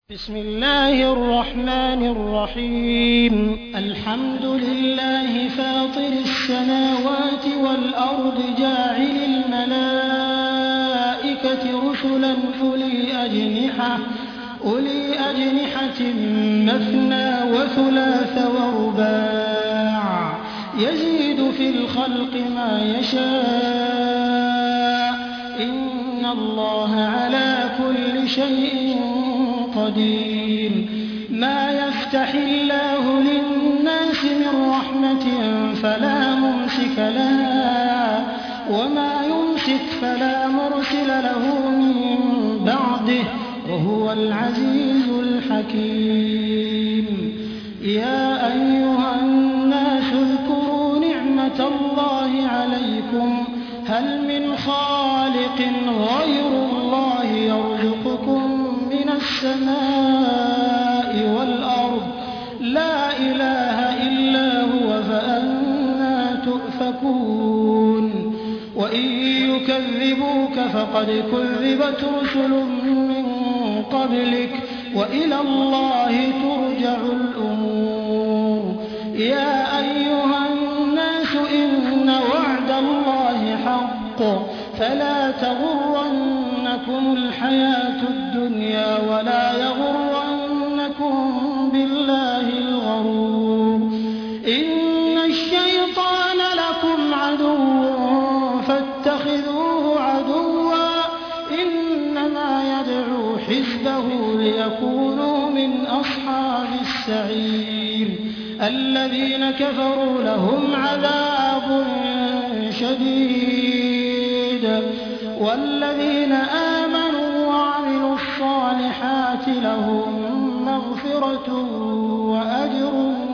بسم الله الرحمن الرحيم. الحمد لله فاطر السماوات والأرض جاعل الملائكة رسلا أولي أجنحة مثنى وثلاث ورباع يزيد في الخلق ما يشاء إن الله على كل شيء قدير. ما يفتح الله للناس من رحمة فلا ممسك لها وما يمسك فلا مرسل له من بعده وهو العزيز الحكيم. يا أيها الناس اذكروا نعمة الله عليكم هل من خالق غير الله يرزقكم من السماء والأرض لا إله إلا هو فأنى تؤفكون. وإن يكذبوك فقد كذبت رسل من قبلك وإلى الله ترجع الأمور. يا أيها الناس إن وعد الله حق فلا تغرنكم الحياة الدنيا ولا يغرنكم بالله الغرور. إن الشيطان لكم عدو فاتخذوه عدوا إنما يدعو حزبه ليكونوا من أصحاب السعير. الذين كفروا لهم عذاب شديد والذين آمنوا وعملوا الصالحات لهم مغفرة وأجر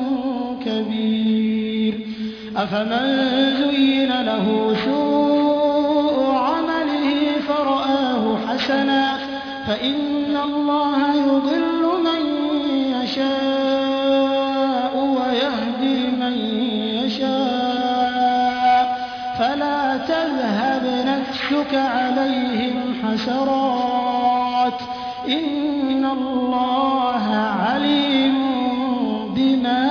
كبير. أفمن زين له سوء عمله فرآه حسنا فإن الله يضل من يشاء ويهدي من يشاء فلا تذهب نفسك عليهم حسرات إن الله عليم بما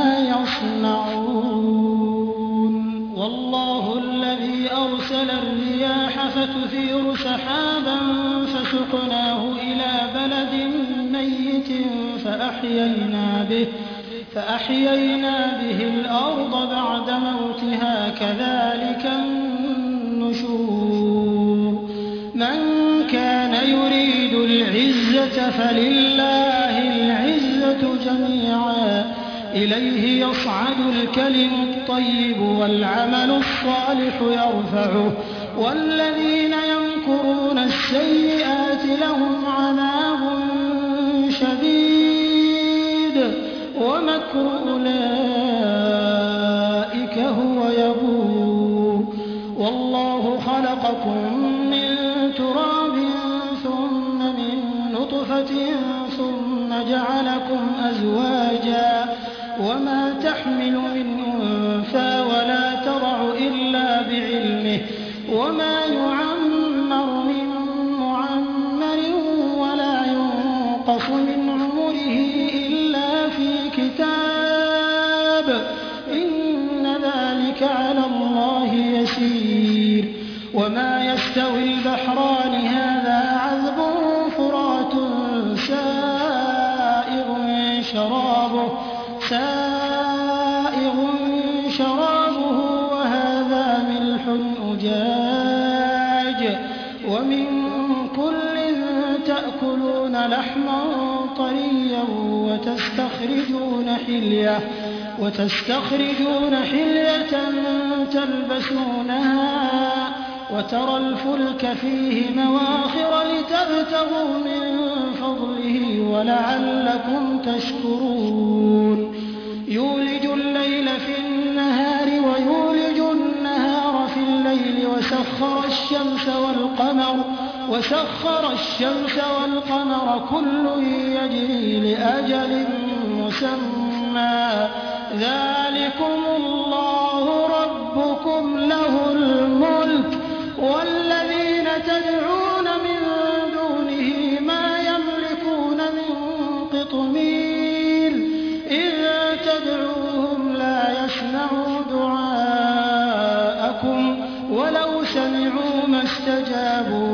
يصنعون. والله الذي أرسل الرياح فتثير سحابا فسقناه إلى بلد ميت فأحيينا به الأرض بعد موتها كذلك النشور. من كان يريد العزة فلله العزة جميعا إليه يصعد الكلم الطيب والعمل الصالح يرفعه والذين يمكرون السيئات لهم عذاب شديد ومكر أولئك هو يبور. والله خلقكم من تراب ثم من نطفة ثم جعلكم أزواجا وما تحمل من أنثى ولا تضع إلا بعلمه وما يعمر من معمر ولا ينقص من عمره إلا في كتاب إن ذلك على الله يسير. وما يستوي البحران هذا عذب فرات سائغ شرابه وهذا ملح أجاج ومن كل تأكلون لحما طريا وتستخرجون حلية تلبسونها وترى الفلك فيه مواخر لتبتغوا من فضله ولعلكم تشكرون. يولج الليل في النهار ويولج النهار في الليل وسخر الشمس والقمر كل يجري لأجل مسمى ذلكم الله ربكم له الملك والذين تدعون من دونه ما يملكون من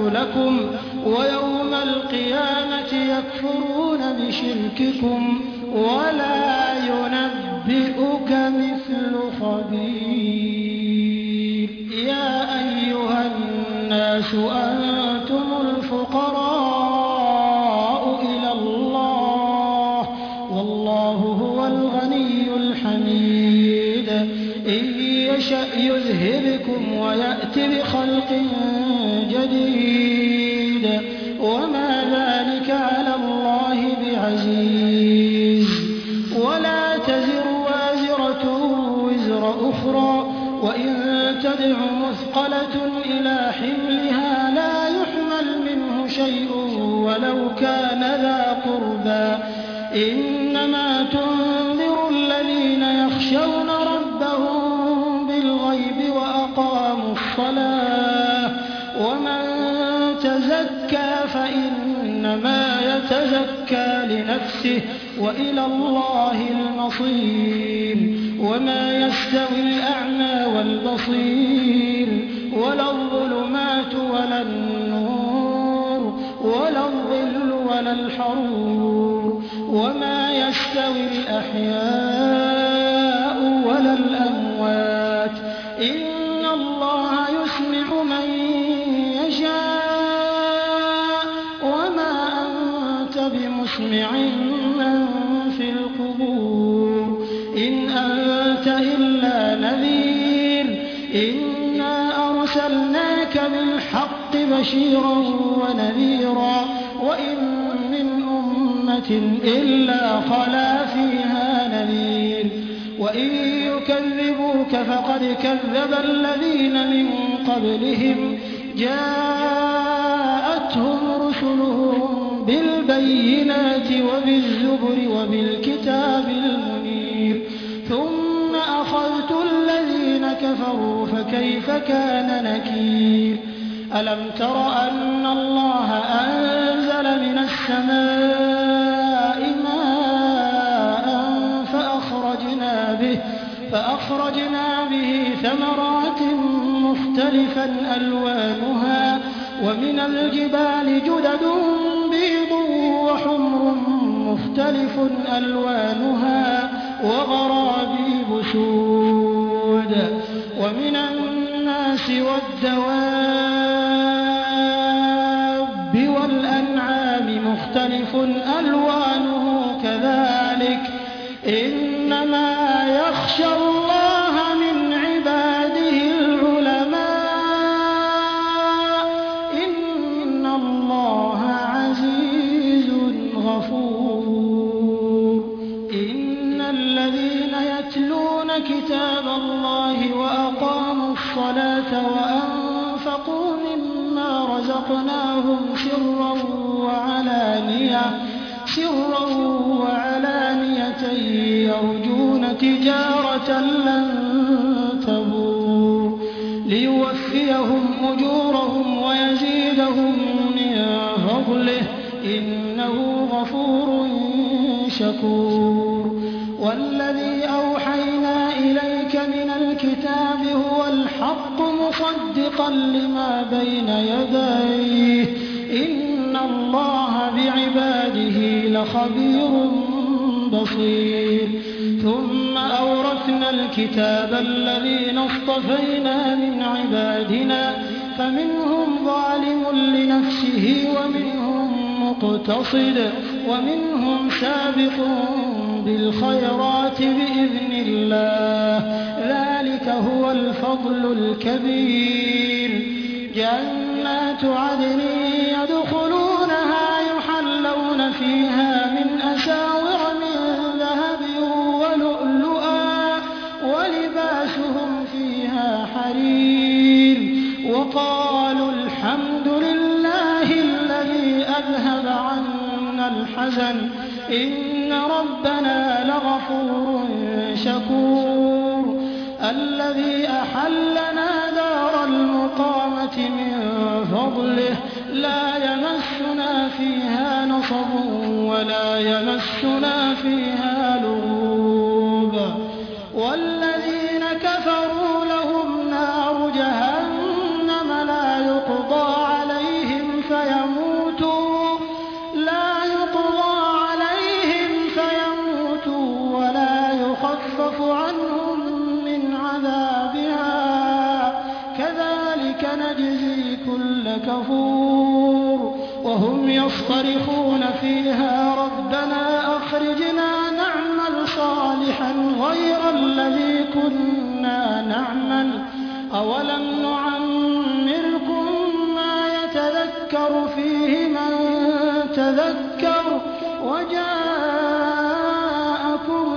لكم ويوم القيامة يكفرون بشرككم ولا ينبئك مثل خبير. يا أيها الناس أنتم الفقراء إلى الله والله هو الغني الحميد. إن يشأ يذهبكم ويأت بخلق جديد وما ذلك على الله بعزيز. ولا تزر وازرة وزر أخرى وإن تدع مثقلة إلى حملها لا يحمل منه شيء ولو كان ذا قربى. إنما تنذر الذين يخشون ربهم بالغيب وأقاموا الصلاة ومن تزكى فإنما يتزكى لنفسه وإلى الله المصير. وما يستوي الأعمى والبصير ولا الظلمات ولا النور ولا الظل ولا الحرور وما يستوي الأحياء ولا الأموات. إن الله يسمع من يشاء وما أنت بمسمع من في القبور إن أنت إلا نذير. إنا أرسلناك بالحق بشيرا ونذيرا وإن من أمة إلا خلا فيها نذير. وإن يكذبوك فقد كذب الذين من قبلهم جاءتهم رسلهم بالبينات وبالزبر وبالكتاب المنير ثم أخذت الذين كفروا فكيف كان نكير. ألم تر أن الله أنزل من السماء ماء فأخرجنا به ثمرات مختلفا ألوانها ومن الجبال جدد بيض وحمر مختلف ألوانها وغرابيب سود ومن الناس والدواب والأنعام مختلف ألوانه كذلك. إنما يخشى الله من عباده العلماء إن الله عزيز غفور. إن الذين يتلون كتاب الله وأقاموا الصلاة وأنفقوا مما رزقناهم سرا وعلانية يرجون تجارة لن تبور ليوفيهم أجورهم ويزيدهم من فضله إنه غفور شكور. والذي أوحينا إليك من الكتاب هو الحق مصدقا لما بين يديه إن الله بعباده لخبير بصير. ثم أورثنا الكتاب الذين اصطفينا من عبادنا فمنهم ظالم لنفسه ومنهم مقتصد ومنهم سابق بالخيرات بإذن الله ذلك هو الفضل الكبير. جنات عدن يدخلونها يحلون فيها من أساور من ذهب ولؤلؤا ولباسهم فيها حرير. وقالوا الحمد لله الذي أذهب عنا الحزن إن ربنا لغفور شكور. الذي أحلنا دار المقامة من فضله لا يمسنا فيها نصب ولا يمسنا فيها لغوب. والذين كفروا لهم نار جهنم لا يقضى عليهم كفور وهم يصطرخون فيها ربنا أخرجنا نعمل صالحا غير الذي كنا نعمل أولم نعمركم ما يتذكر فيه من تذكر وجاءكم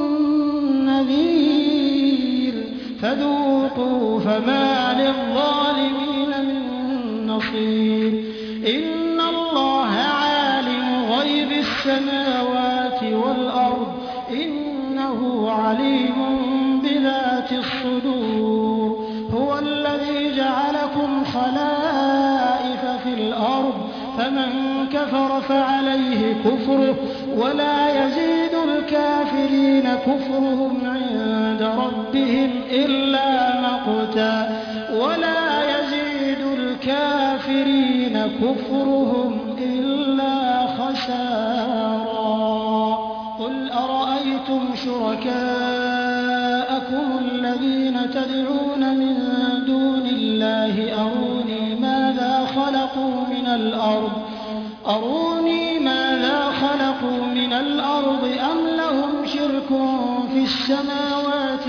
النذير فذوقوا فما للظالمين من نصير إن الله عالم غيب السماوات والأرض إنه عليم بذات الصدور هو الذي جعلكم خلائف في الأرض فمن كفر فعليه كفره ولا يزيد الكافرين كفرهم عند ربهم إلا مقتا ولا يزيد الكافرين كفرهم إلا خسارا قل أرأيتم شركاءكم الذين تدعون من دون الله أروني ماذا خلقوا من الأرض أم لهم شرك في السماوات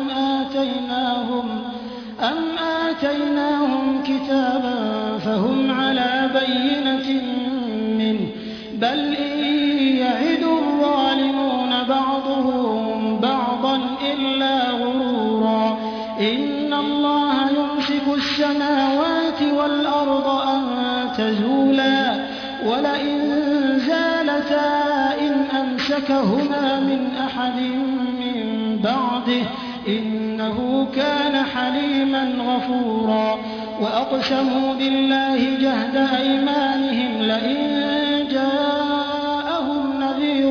أم آتيناهم كتابا فهم على بينة منه بل إن يعد الظالمون بعضهم بعضا إلا غرورا إن الله يمسك السماوات والأرض أن تزولا ولئن زالتا إن أمسكهما من أحد من بعده إنه كان حليما غفورا وأقسموا بالله جهد أيمانهم لئن جاءهم نذير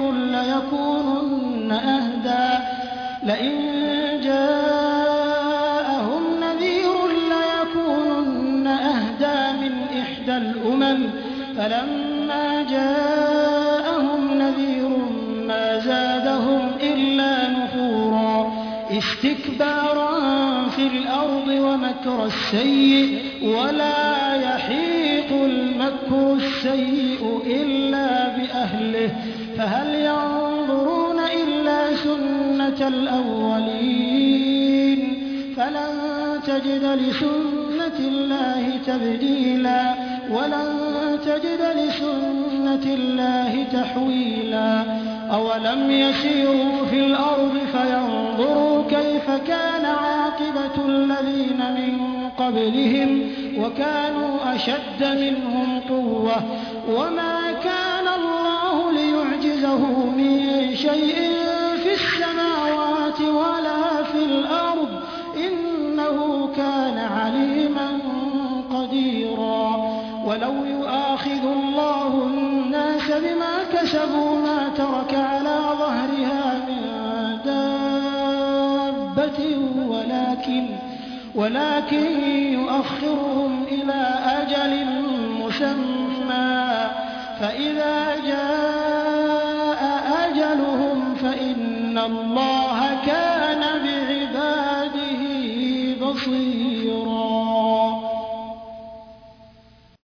ليكونن أهدى من إحدى الأمم فلما جاءهم نذير ما زادهم إلا نفورا استكبارا في الأرض ومكر السيء ولا يحيق المكر السيء إلا بأهله فهل ينظرون إلا سنة الأولين فلن تجد لسنة الله تبديلا ولن تجد لسنة الله تحويلا أولم يسيروا في الأرض فينظروا كيف كان عاقبة الذين من قبلهم وكانوا أشد منهم قوة وما كان الله ليعجزه من شيء في السماوات ولا في الأرض إنه كان عليما قديرا ولو يؤاخذ الله الناس بما كسبوا ما ترك على ظهرها من دابة ولكن يؤخرهم إلى أجل مسمى فإذا جاء أجلهم فإن الله كان بعباده